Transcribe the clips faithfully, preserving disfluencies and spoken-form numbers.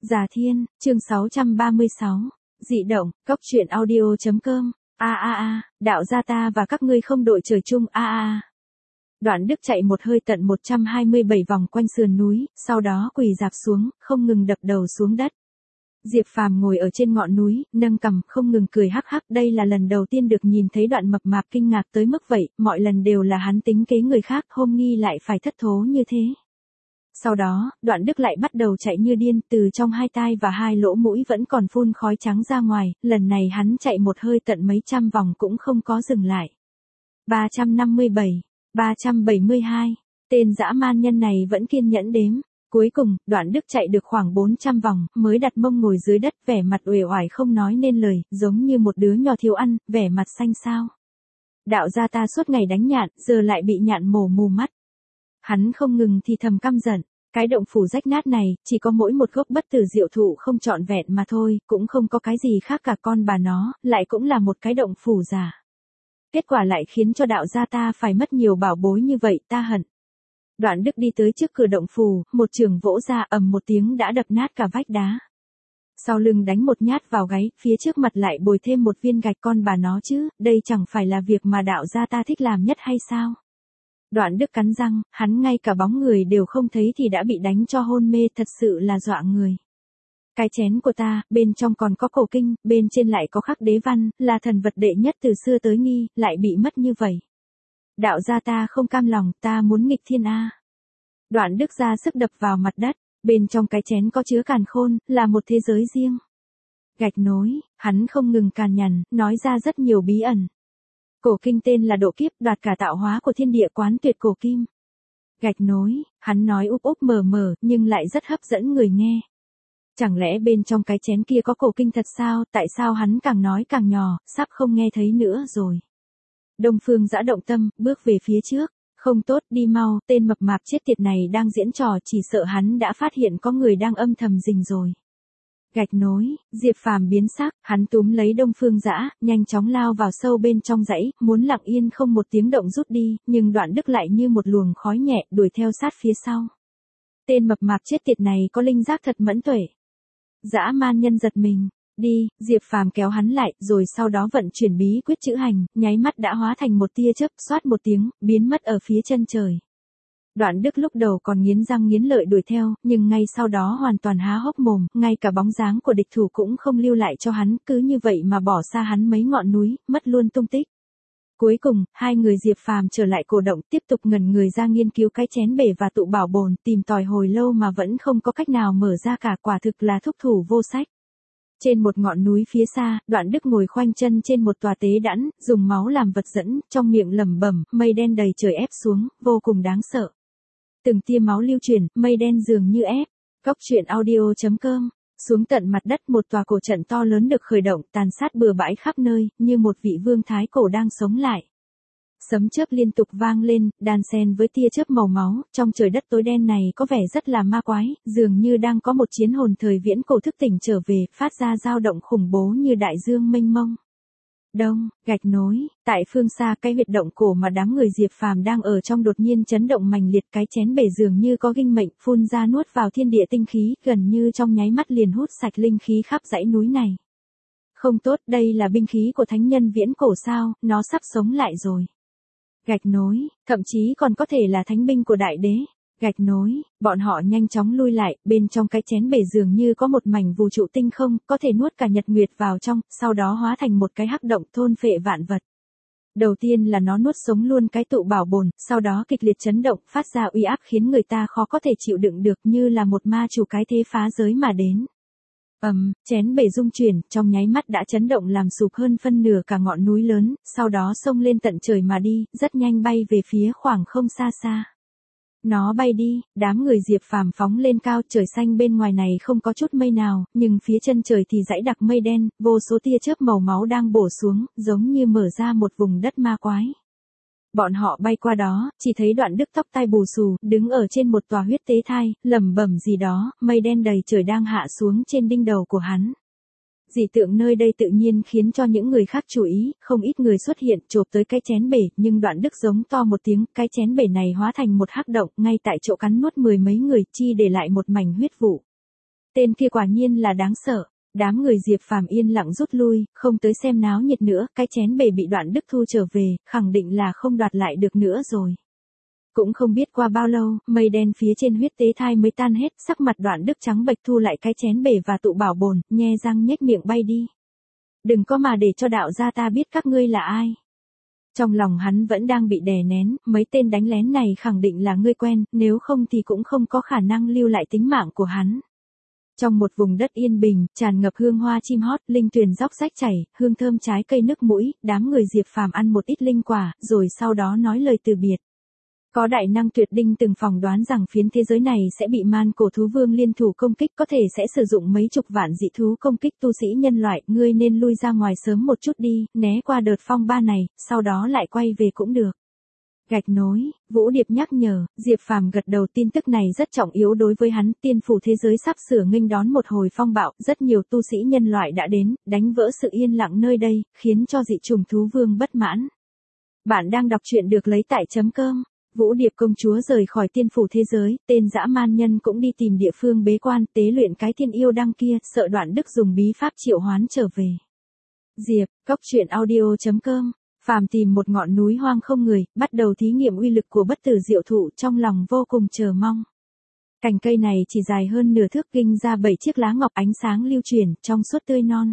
Già Thiên, chương sáu trăm ba mươi sáu. Dị động, cóc truyện audio.com. A a a, đạo gia ta và các ngươi không đội trời chung a a a. Đoạn Đức chạy một hơi tận một trăm hai mươi bảy vòng quanh sườn núi, sau đó quỳ rạp xuống, không ngừng đập đầu xuống đất. Diệp Phàm ngồi ở trên ngọn núi, nâng cằm, không ngừng cười hắc hắc, đây là lần đầu tiên được nhìn thấy Đoạn mập mạp kinh ngạc tới mức vậy, mọi lần đều là hắn tính kế người khác, hôm nghi lại phải thất thố như thế. Sau đó, Đoạn Đức lại bắt đầu chạy như điên, từ trong hai tai và hai lỗ mũi vẫn còn phun khói trắng ra ngoài, lần này hắn chạy một hơi tận mấy trăm vòng cũng không có dừng lại. ba trăm năm mươi bảy, ba trăm bảy mươi hai, tên dã man nhân này vẫn kiên nhẫn đếm. Cuối cùng, Đoạn Đức chạy được khoảng bốn trăm vòng, mới đặt mông ngồi dưới đất, vẻ mặt uể oải không nói nên lời, giống như một đứa nhỏ thiếu ăn, vẻ mặt xanh xao. Đạo gia ta suốt ngày đánh nhạn, giờ lại bị nhạn mổ mù mắt. Hắn không ngừng thì thầm căm giận, cái động phủ rách nát này, chỉ có mỗi một gốc bất tử diệu thụ không trọn vẹn mà thôi, cũng không có cái gì khác cả, con bà nó, lại cũng là một cái động phủ giả. Kết quả lại khiến cho đạo gia ta phải mất nhiều bảo bối như vậy, ta hận. Đoạn Đức đi tới trước cửa động phủ, một trường vỗ ra ầm một tiếng đã đập nát cả vách đá. Sau lưng đánh một nhát vào gáy, phía trước mặt lại bồi thêm một viên gạch, con bà nó chứ, đây chẳng phải là việc mà đạo gia ta thích làm nhất hay sao? Đoạn Đức cắn răng, hắn ngay cả bóng người đều không thấy thì đã bị đánh cho hôn mê, thật sự là dọa người. Cái chén của ta, bên trong còn có cổ kinh, bên trên lại có khắc đế văn, là thần vật đệ nhất từ xưa tới nghi, lại bị mất như vậy. Đạo gia ta không cam lòng, ta muốn nghịch thiên a. Đoạn Đức ra sức đập vào mặt đất, bên trong cái chén có chứa càn khôn, là một thế giới riêng. Gạch nối, hắn không ngừng càn nhằn, nói ra rất nhiều bí ẩn. Cổ kinh tên là độ kiếp, đoạt cả tạo hóa của thiên địa quán tuyệt cổ kim. Gạch nối, hắn nói úp úp mờ mờ, nhưng lại rất hấp dẫn người nghe. Chẳng lẽ bên trong cái chén kia có cổ kinh thật sao, tại sao hắn càng nói càng nhỏ, sắp không nghe thấy nữa rồi. Đông Phương Dã động tâm, bước về phía trước. Không tốt, đi mau, tên mập mạp chết tiệt này đang diễn trò, chỉ sợ hắn đã phát hiện có người đang âm thầm rình rồi. Gạch nối, Diệp Phàm biến sắc, hắn túm lấy Đông Phương Dã, nhanh chóng lao vào sâu bên trong dãy, muốn lặng yên không một tiếng động rút đi, nhưng Đoạn Đức lại như một luồng khói nhẹ, đuổi theo sát phía sau. Tên mập mạp chết tiệt này có linh giác thật mẫn tuệ. Dã man nhân giật mình. Đi, Diệp Phàm kéo hắn lại, rồi sau đó vận chuyển bí quyết chữ hành, nháy mắt đã hóa thành một tia chớp, xoát một tiếng, biến mất ở phía chân trời. Đoạn Đức lúc đầu còn nghiến răng nghiến lợi đuổi theo, nhưng ngay sau đó hoàn toàn há hốc mồm, ngay cả bóng dáng của địch thủ cũng không lưu lại cho hắn, cứ như vậy mà bỏ xa hắn mấy ngọn núi, mất luôn tung tích. Cuối cùng, hai người Diệp Phàm trở lại cổ động, tiếp tục ngẩn người ra nghiên cứu cái chén bể và tụ bảo bồn, tìm tòi hồi lâu mà vẫn không có cách nào mở ra cả, quả thực là thúc thủ vô sách. Trên một ngọn núi phía xa, Đoạn Đức ngồi khoanh chân trên một tòa tế đẵn, dùng máu làm vật dẫn, trong miệng lẩm bẩm, mây đen đầy trời ép xuống, vô cùng đáng sợ. Từng tia máu lưu chuyển, mây đen dường như ép. Cóc truyện audio.com. Xuống tận mặt đất, một tòa cổ trận to lớn được khởi động, tàn sát bừa bãi khắp nơi, như một vị vương thái cổ đang sống lại. Sấm chớp liên tục vang lên, đan xen với tia chớp màu máu, trong trời đất tối đen này có vẻ rất là ma quái, dường như đang có một chiến hồn thời viễn cổ thức tỉnh trở về, phát ra dao động khủng bố như đại dương mênh mông. Đông, gạch nối, tại phương xa cái huyệt động cổ mà đám người Diệp Phàm đang ở trong đột nhiên chấn động mạnh liệt, cái chén bể dường như có ghinh mệnh, phun ra nuốt vào thiên địa tinh khí, gần như trong nháy mắt liền hút sạch linh khí khắp dãy núi này. Không tốt, đây là binh khí của thánh nhân viễn cổ sao, nó sắp sống lại rồi. Gạch nối, thậm chí còn có thể là thánh binh của đại đế. Gạch nối, bọn họ nhanh chóng lui lại, bên trong cái chén bể dường như có một mảnh vũ trụ tinh không, có thể nuốt cả nhật nguyệt vào trong, sau đó hóa thành một cái hắc động thôn phệ vạn vật. Đầu tiên là nó nuốt sống luôn cái tụ bảo bồn, sau đó kịch liệt chấn động, phát ra uy áp khiến người ta khó có thể chịu đựng được, như là một ma chủ cái thế phá giới mà đến. Ầm, um, chén bể rung chuyển, trong nháy mắt đã chấn động làm sụp hơn phân nửa cả ngọn núi lớn, sau đó xông lên tận trời mà đi, rất nhanh bay về phía khoảng không xa xa. Nó bay đi, đám người Diệp Phàm phóng lên cao, trời xanh bên ngoài này không có chút mây nào, nhưng phía chân trời thì dãy đặc mây đen, vô số tia chớp màu máu đang bổ xuống, giống như mở ra một vùng đất ma quái. Bọn họ bay qua đó, chỉ thấy Đoạn Đức tóc tai bù xù, đứng ở trên một tòa huyết tế thai, lẩm bẩm gì đó, mây đen đầy trời đang hạ xuống trên đỉnh đầu của hắn. Dị tượng nơi đây tự nhiên khiến cho những người khác chú ý, không ít người xuất hiện chộp tới cái chén bể, nhưng Đoạn Đức giống to một tiếng, cái chén bể này hóa thành một hắc động, ngay tại chỗ cắn nuốt mười mấy người, chi để lại một mảnh huyết vụ. Tên kia quả nhiên là đáng sợ. Đám người Diệp Phàm yên lặng rút lui, không tới xem náo nhiệt nữa, cái chén bể bị Đoạn Đức thu trở về, khẳng định là không đoạt lại được nữa rồi. Cũng không biết qua bao lâu, mây đen phía trên huyết tế thai mới tan hết, sắc mặt Đoạn Đức trắng bệch thu lại cái chén bể và tụ bảo bồn, nhe răng nhếch miệng bay đi. Đừng có mà để cho đạo gia ta biết các ngươi là ai. Trong lòng hắn vẫn đang bị đè nén, mấy tên đánh lén này khẳng định là ngươi quen, nếu không thì cũng không có khả năng lưu lại tính mạng của hắn. Trong một vùng đất yên bình, tràn ngập hương hoa chim hót, linh tuyền róc rách chảy, hương thơm trái cây nước mũi, đám người Diệp Phàm ăn một ít linh quả, rồi sau đó nói lời từ biệt. Có đại năng tuyệt đinh từng phỏng đoán rằng phiến thế giới này sẽ bị man cổ thú vương liên thủ công kích, có thể sẽ sử dụng mấy chục vạn dị thú công kích tu sĩ nhân loại, ngươi nên lui ra ngoài sớm một chút đi, né qua đợt phong ba này, sau đó lại quay về cũng được. Gạch nối, Vũ Điệp nhắc nhở, Diệp Phàm gật đầu, tin tức này rất trọng yếu đối với hắn, tiên phủ thế giới sắp sửa nghênh đón một hồi phong bạo, rất nhiều tu sĩ nhân loại đã đến, đánh vỡ sự yên lặng nơi đây, khiến cho dị trùng thú vương bất mãn. Bạn đang đọc truyện được lấy tại chấm cơm. Vũ Điệp công chúa rời khỏi tiên phủ thế giới, tên dã man nhân cũng đi tìm địa phương bế quan, tế luyện cái thiên yêu đăng kia, sợ Đoạn Đức dùng bí pháp triệu hoán trở về. Diệp, cốc truyện audio chấm com. Phàm tìm một ngọn núi hoang không người, bắt đầu thí nghiệm uy lực của bất tử diệu thụ, trong lòng vô cùng chờ mong. Cành cây này chỉ dài hơn nửa thước, kinh ra bảy chiếc lá ngọc ánh sáng lưu chuyển, trong suốt tươi non.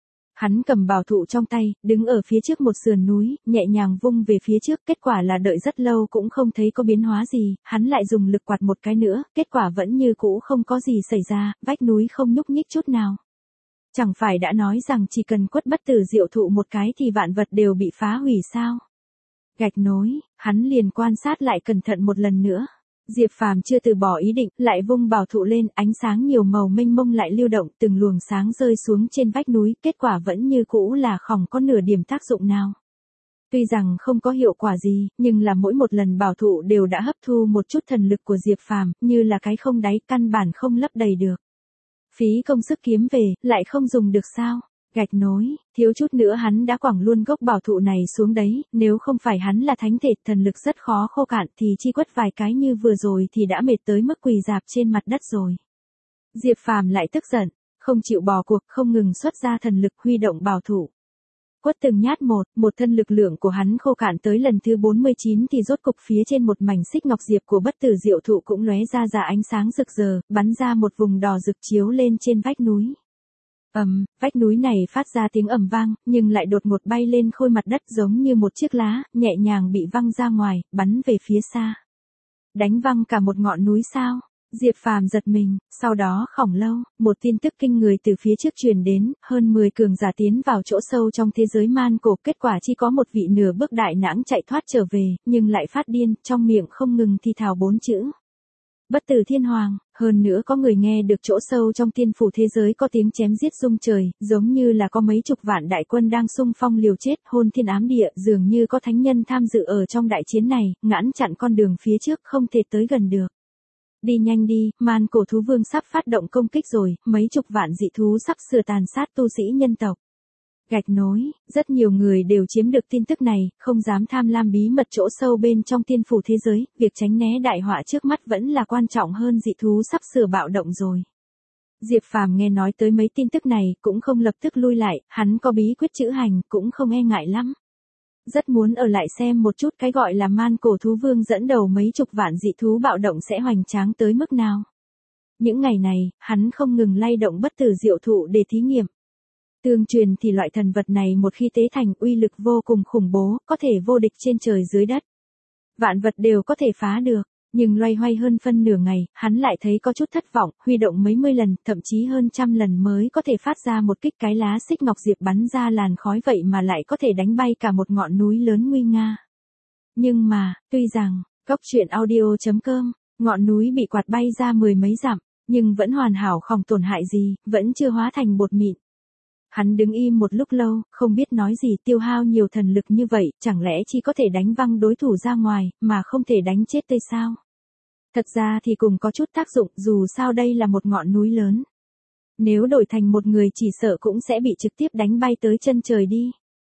Hắn cầm bảo thụ trong tay, đứng ở phía trước một sườn núi, nhẹ nhàng vung về phía trước, kết quả là đợi rất lâu cũng không thấy có biến hóa gì, hắn lại dùng lực quạt một cái nữa, kết quả vẫn như cũ không có gì xảy ra, vách núi không nhúc nhích chút nào. Chẳng phải đã nói rằng chỉ cần quất bất tử diệu thụ một cái thì vạn vật đều bị phá hủy sao? Gạch nối, hắn liền quan sát lại cẩn thận một lần nữa. Diệp Phàm chưa từ bỏ ý định, lại vung bảo thụ lên, ánh sáng nhiều màu mênh mông lại lưu động, từng luồng sáng rơi xuống trên vách núi, kết quả vẫn như cũ là không có nửa điểm tác dụng nào. Tuy rằng không có hiệu quả gì, nhưng là mỗi một lần bảo thụ đều đã hấp thu một chút thần lực của Diệp Phàm, như là cái không đáy, căn bản không lấp đầy được. Phí công sức kiếm về, lại không dùng được sao? Gạch nối, thiếu chút nữa hắn đã quẳng luôn gốc bảo thụ này xuống đấy, nếu không phải hắn là thánh thể, thần lực rất khó khô cạn thì chi quất vài cái như vừa rồi thì đã mệt tới mức quỳ rạp trên mặt đất rồi. Diệp Phàm lại tức giận, không chịu bỏ cuộc, không ngừng xuất ra thần lực huy động bảo thụ. Quất từng nhát một, một thân lực lượng của hắn khô cạn tới lần thứ bốn mươi chín thì rốt cục phía trên một mảnh xích ngọc diệp của bất tử diệu thụ cũng lóe ra ra ánh sáng rực rỡ, bắn ra một vùng đỏ rực chiếu lên trên vách núi. Ầm, um, vách núi này phát ra tiếng ầm vang, nhưng lại đột ngột bay lên khôi mặt đất giống như một chiếc lá, nhẹ nhàng bị văng ra ngoài, bắn về phía xa. Đánh văng cả một ngọn núi sao? Diệp Phàm giật mình, sau đó không lâu, một tin tức kinh người từ phía trước truyền đến, hơn mười cường giả tiến vào chỗ sâu trong thế giới man cổ, kết quả chỉ có một vị nửa bước đại nãng chạy thoát trở về, nhưng lại phát điên, trong miệng không ngừng thì thào bốn chữ. Bất tử thiên hoàng, hơn nữa có người nghe được chỗ sâu trong tiên phủ thế giới có tiếng chém giết rung trời, giống như là có mấy chục vạn đại quân đang xung phong liều chết, hôn thiên ám địa, dường như có thánh nhân tham dự ở trong đại chiến này, ngăn chặn con đường phía trước không thể tới gần được. Đi nhanh đi, man cổ thú vương sắp phát động công kích rồi, mấy chục vạn dị thú sắp sửa tàn sát tu sĩ nhân tộc. Gạch nối, rất nhiều người đều chiếm được tin tức này, không dám tham lam bí mật chỗ sâu bên trong tiên phủ thế giới, việc tránh né đại họa trước mắt vẫn là quan trọng hơn dị thú sắp sửa bạo động rồi. Diệp Phàm nghe nói tới mấy tin tức này, cũng không lập tức lui lại, hắn có bí quyết chữ hành, cũng không e ngại lắm. Rất muốn ở lại xem một chút cái gọi là man cổ thú vương dẫn đầu mấy chục vạn dị thú bạo động sẽ hoành tráng tới mức nào. Những ngày này, hắn không ngừng lay động bất tử diệu thụ để thí nghiệm. Tương truyền thì loại thần vật này một khi tế thành uy lực vô cùng khủng bố, có thể vô địch trên trời dưới đất. Vạn vật đều có thể phá được, nhưng loay hoay hơn phân nửa ngày, hắn lại thấy có chút thất vọng, huy động mấy mươi lần, thậm chí hơn trăm lần mới có thể phát ra một kích, cái lá xích ngọc diệp bắn ra làn khói vậy mà lại có thể đánh bay cả một ngọn núi lớn nguy nga. Nhưng mà, tuy rằng, cốc truyện audio chấm com, ngọn núi bị quạt bay ra mười mấy dặm, nhưng vẫn hoàn hảo không tổn hại gì, vẫn chưa hóa thành bột mịn. Hắn đứng im một lúc lâu, không biết nói gì, tiêu hao nhiều thần lực như vậy, chẳng lẽ chỉ có thể đánh văng đối thủ ra ngoài, mà không thể đánh chết tươi sao? Thật ra thì cùng có chút tác dụng, dù sao đây là một ngọn núi lớn. Nếu đổi thành một người chỉ sợ cũng sẽ bị trực tiếp đánh bay tới chân trời đi.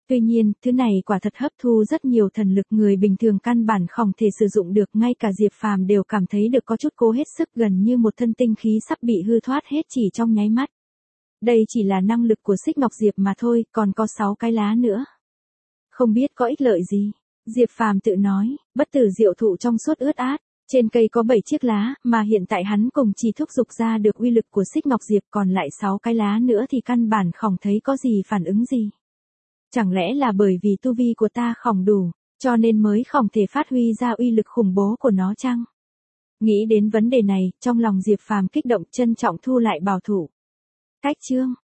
Tuy nhiên, thứ này quả thật hấp thu rất nhiều thần lực, người bình thường căn bản không thể sử dụng được, ngay cả Diệp Phàm đều cảm thấy được có chút cố hết sức, gần như một thân tinh khí sắp bị hư thoát hết chỉ trong nháy mắt. Đây chỉ là năng lực của Xích Ngọc Diệp mà thôi, còn có sáu cái lá nữa. Không biết có ích lợi gì. Diệp Phàm tự nói, bất tử diệu thụ trong suốt ướt át, trên cây có bảy chiếc lá, mà hiện tại hắn cùng chỉ thúc giục ra được uy lực của Xích Ngọc Diệp, còn lại sáu cái lá nữa thì căn bản không thấy có gì phản ứng gì. Chẳng lẽ là bởi vì tu vi của ta không đủ, cho nên mới không thể phát huy ra uy lực khủng bố của nó chăng? Nghĩ đến vấn đề này, trong lòng Diệp Phàm kích động, trân trọng thu lại bảo thủ. Cách chương